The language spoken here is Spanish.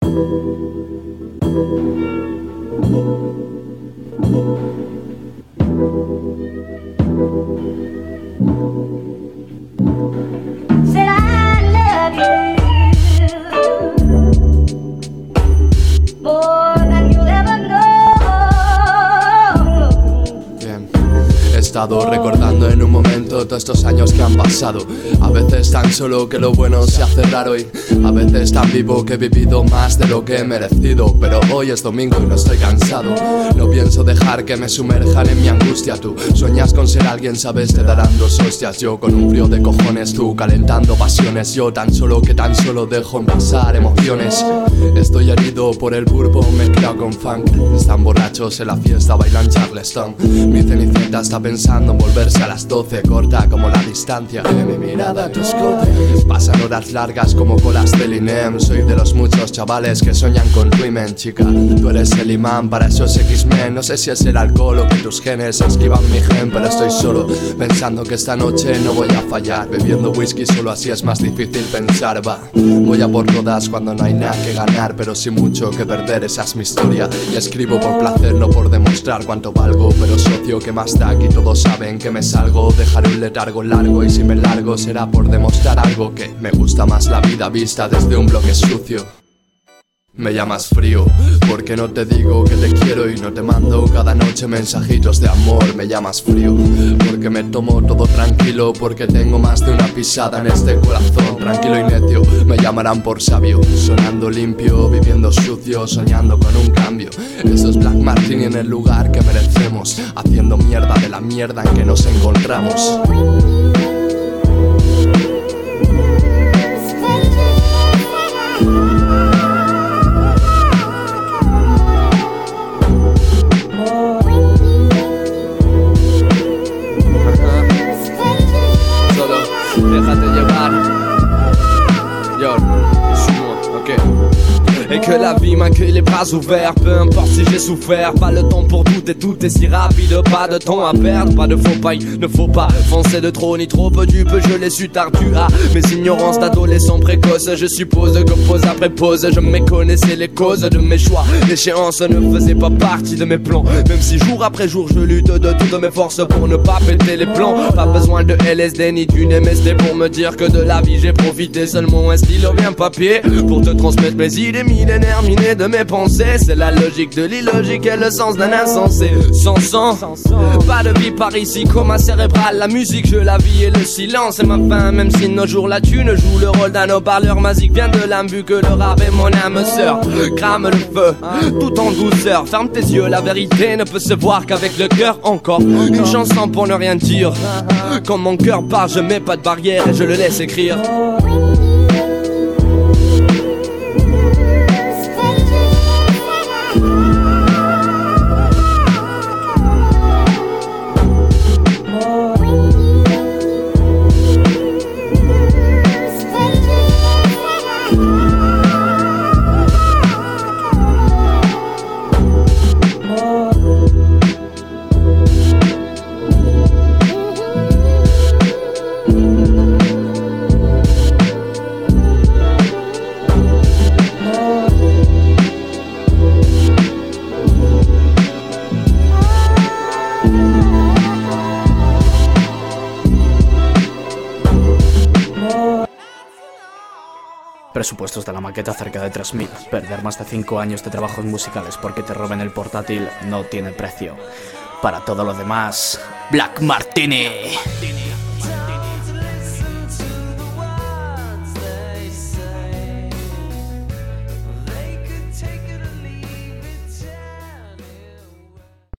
Said I love you more than you'll ever know. Bien. He estado recordando en un momento todos estos años que han pasado. A veces tan solo que lo bueno se hace raro y a veces tan vivo que he vivido más de lo que he merecido. Pero hoy es domingo y no estoy cansado. No pienso dejar que me sumerjan en mi angustia. Tú sueñas con ser alguien, sabes, te darán dos hostias. Yo con un frío de cojones, tú calentando pasiones. Yo tan solo dejo pasar emociones. Estoy herido por el bourbon mezclado con funk. Están borrachos en la fiesta, bailan Charleston. Mi cenicienta está pensando en volverse a las 12. Corta como la distancia de mi mirada a tu escote. Pasan horas largas como colas del INEM. Soy de los muchos chavales que sueñan con Riemann. Chica, tú eres el imán para esos X-Men. No sé si es el alcohol o que tus genes esquivan mi gen, pero estoy solo pensando que esta noche no voy a fallar. Bebiendo whisky solo así es más difícil pensar. Va, voy a por todas cuando no hay nada que ganar, pero sin mucho que perder, esa es mi historia. Y escribo por placer, no por demostrar cuánto valgo. Pero socio, que más da? Aquí todos saben que me salgo. Dejaré un letargo largo y si me largo será por demostrar algo, que me gusta más la vida vista desde un bloque sucio. Me llamas frío, porque no te digo que te quiero y no te mando cada noche mensajitos de amor. Me llamas frío, porque me tomo todo tranquilo, porque tengo más de una pisada en este corazón. Tranquilo y necio, me llamarán por sabio, sonando limpio, viviendo sucio, soñando con un cambio. Eso es Black Martini en el lugar que merecemos, haciendo mierda de la mierda en que nos encontramos. Déjate llevar. Yo, suis-moi, ok. Et que la vie m'accueille les bras ouverts. Peu importe si j'ai souffert. Pas le temps pour douter, tout est si rapide. Pas de temps à perdre, pas de faux pas. Il ne faut pas foncer de trop ni trop peu du peu. Je l'ai su tard, tu as mes ignorances d'adolescent précoce. Je suppose que pause après pause je méconnaissais les causes de mes choix. L'échéance ne faisait pas partie de mes plans. Même si jour après jour je lutte de toutes mes forces pour ne pas péter les plans. Pas besoin de LSD ni d'une MSD pour me dire que de la vie j'ai profité. Seulement un stylo bien papier pour te transmettre mes idées millénaires minées de mes pensées. C'est la logique de l'illogique et le sens d'un insensé. Sans sang, pas de vie par ici, coma cérébral. La musique je la vis et le silence est ma fin. Même si nos jours la thune joue le rôle d'un haut-parleur magique. Vient de l'âme vu que le rap est mon âme sœur. Crame le feu, tout en douceur. Ferme tes yeux, la vérité ne peut se voir qu'avec le cœur. Encore une chanson pour ne rien dire. Quand mon cœur part je mets pas de barrière et je le laisse écrire. Presupuestos de la maqueta cerca de 3.000. Perder más de 5 años de trabajos musicales porque te roben el portátil no tiene precio. Para todo lo demás, Black Martini.